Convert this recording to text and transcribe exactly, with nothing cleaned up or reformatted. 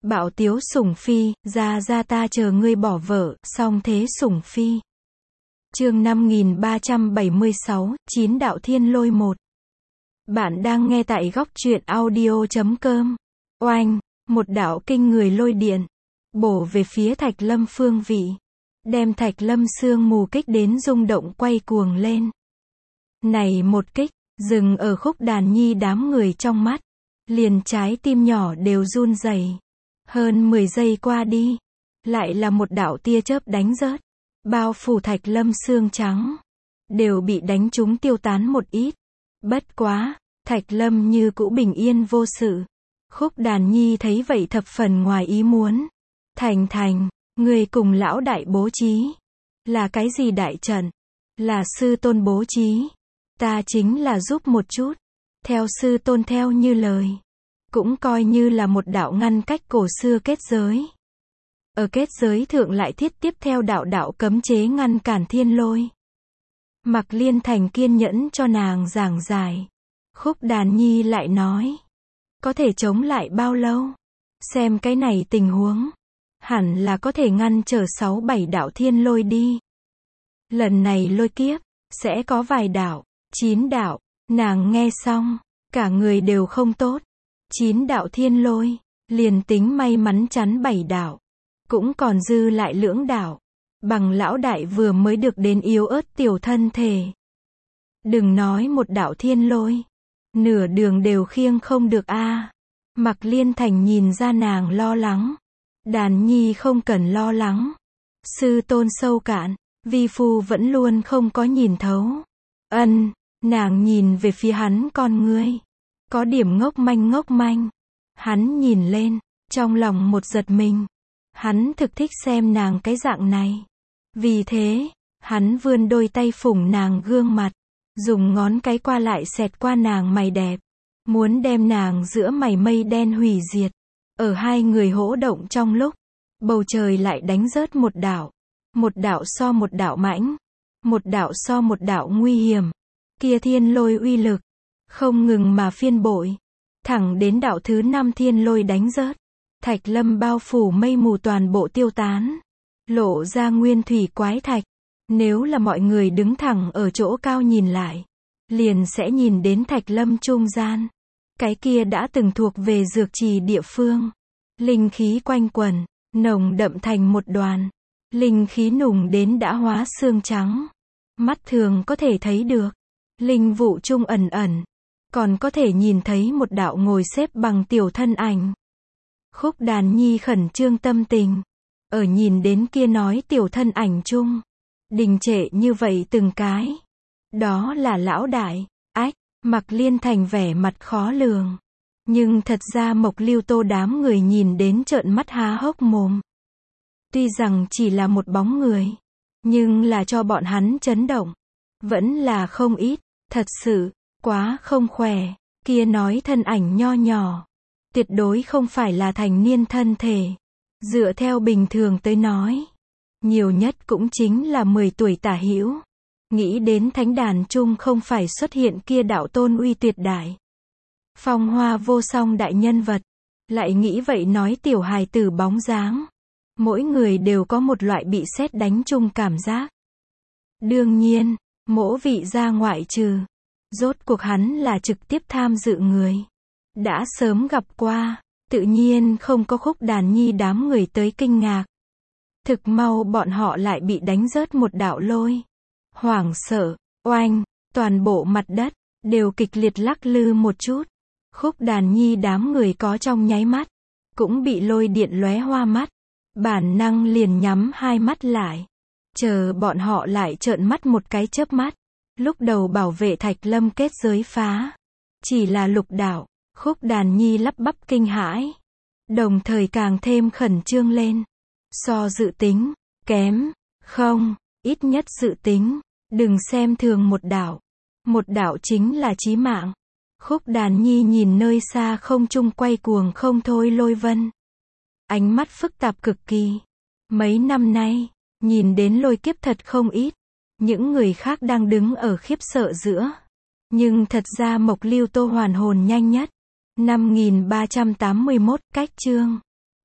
Bạo tiếu sủng phi, ra ra ta chờ ngươi bỏ vợ, song thế sủng phi. Chương năm nghìn ba trăm bảy mươi sáu, chín đạo thiên lôi một. Bạn đang nghe tại góc truyện audio chấm com. Oanh, một đạo kinh người lôi điện, bổ về phía Thạch Lâm phương vị, đem Thạch Lâm sương mù kích đến rung động quay cuồng lên. Này một kích, dừng ở Khúc Đàn Nhi đám người trong mắt, liền trái tim nhỏ đều run rẩy. Hơn mười giây qua đi, lại là một đạo tia chớp đánh rớt, bao phủ Thạch Lâm xương trắng, đều bị đánh trúng tiêu tán một ít. Bất quá, Thạch Lâm như cũ bình yên vô sự. Khúc Đàn Nhi thấy vậy thập phần ngoài ý muốn. Thành Thành, người cùng lão đại bố trí, là cái gì đại trận? Là sư tôn bố trí. Ta chính là giúp một chút, theo sư tôn theo như lời, cũng coi như là một đạo ngăn cách cổ xưa kết giới. Ở kết giới thượng lại thiết tiếp theo đạo đạo cấm chế ngăn cản thiên lôi. Mạc Liên Thành kiên nhẫn cho nàng giảng giải. Khúc Đàn Nhi lại nói, có thể chống lại bao lâu? Xem cái này tình huống, hẳn là có thể ngăn trở sáu bảy đạo thiên lôi đi. Lần này lôi kiếp, sẽ có vài đạo, chín đạo. Nàng nghe xong, cả người đều không tốt. Chín đạo thiên lôi, liền tính may mắn chắn bảy đạo, cũng còn dư lại lưỡng đạo. Bằng lão đại vừa mới được đến yếu ớt tiểu thân thể. Đừng nói một đạo thiên lôi, nửa đường đều khiêng không được a. À. Mạc Liên Thành nhìn ra nàng lo lắng. Đàn Nhi không cần lo lắng. Sư tôn sâu cạn, vi phu vẫn luôn không có nhìn thấu. Ân, nàng nhìn về phía hắn con ngươi, có điểm ngốc manh ngốc manh. Hắn nhìn lên, trong lòng một giật mình. Hắn thực thích xem nàng cái dạng này. Vì thế, hắn vươn đôi tay phủng nàng gương mặt, dùng ngón cái qua lại xẹt qua nàng mày đẹp, muốn đem nàng giữa mày mây đen hủy diệt. Ở hai người hỗ động trong lúc, bầu trời lại đánh rớt một đạo, một đạo so một đạo mãnh, một đạo so một đạo nguy hiểm. Kia thiên lôi uy lực, không ngừng mà phiên bội, thẳng đến đạo thứ năm thiên lôi đánh rớt. Thạch Lâm bao phủ mây mù toàn bộ tiêu tán, lộ ra nguyên thủy quái thạch. Nếu là mọi người đứng thẳng ở chỗ cao nhìn lại, liền sẽ nhìn đến Thạch Lâm trung gian, cái kia đã từng thuộc về dược trì địa phương. Linh khí quanh quẩn, nồng đậm thành một đoàn. Linh khí nùng đến đã hóa xương trắng. Mắt thường có thể thấy được. Linh vụ trung ẩn ẩn, còn có thể nhìn thấy một đạo ngồi xếp bằng tiểu thân ảnh. Khúc Đàn Nhi khẩn trương tâm tình, ở nhìn đến kia nói tiểu thân ảnh chung, đình trệ như vậy từng cái. Đó là lão đại. Ách, Mạc Liên Thành vẻ mặt khó lường. Nhưng thật ra Mộc Lưu Tô đám người nhìn đến trợn mắt há hốc mồm. Tuy rằng chỉ là một bóng người, nhưng là cho bọn hắn chấn động, vẫn là không ít. Thật sự, quá không khỏe. Kia nói thân ảnh nho nhỏ, tuyệt đối không phải là thành niên thân thể. Dựa theo bình thường tới nói, nhiều nhất cũng chính là mười tuổi tả hữu. Nghĩ đến thánh đàn chung không phải xuất hiện kia đạo tôn uy tuyệt đại, phong hoa vô song đại nhân vật. Lại nghĩ vậy nói tiểu hài tử bóng dáng, mỗi người đều có một loại bị sét đánh chung cảm giác. Đương nhiên, mỗ vị gia ngoại trừ, rốt cuộc hắn là trực tiếp tham dự người, đã sớm gặp qua, tự nhiên không có Khúc Đàn Nhi đám người tới kinh ngạc. Thực mau bọn họ lại bị đánh rớt một đạo lôi. Hoảng sợ, oanh, toàn bộ mặt đất, đều kịch liệt lắc lư một chút. Khúc Đàn Nhi đám người có trong nháy mắt, cũng bị lôi điện lóe hoa mắt. Bản năng liền nhắm hai mắt lại. Chờ bọn họ lại trợn mắt một cái chớp mắt. Lúc đầu bảo vệ Thạch Lâm kết giới phá, chỉ là lục đạo. Khúc Đàn Nhi lắp bắp kinh hãi, đồng thời càng thêm khẩn trương lên. So dự tính, kém, không, ít nhất dự tính, đừng xem thường một đạo. Một đạo chính là chí mạng. Khúc Đàn Nhi nhìn nơi xa không trung quay cuồng không thôi lôi vân, ánh mắt phức tạp cực kỳ. Mấy năm nay, nhìn đến lôi kiếp thật không ít. Những người khác đang đứng ở khiếp sợ giữa. Nhưng thật ra Mộc Lưu Tô hoàn hồn nhanh nhất. năm nghìn ba trăm tám mươi mốt cách chương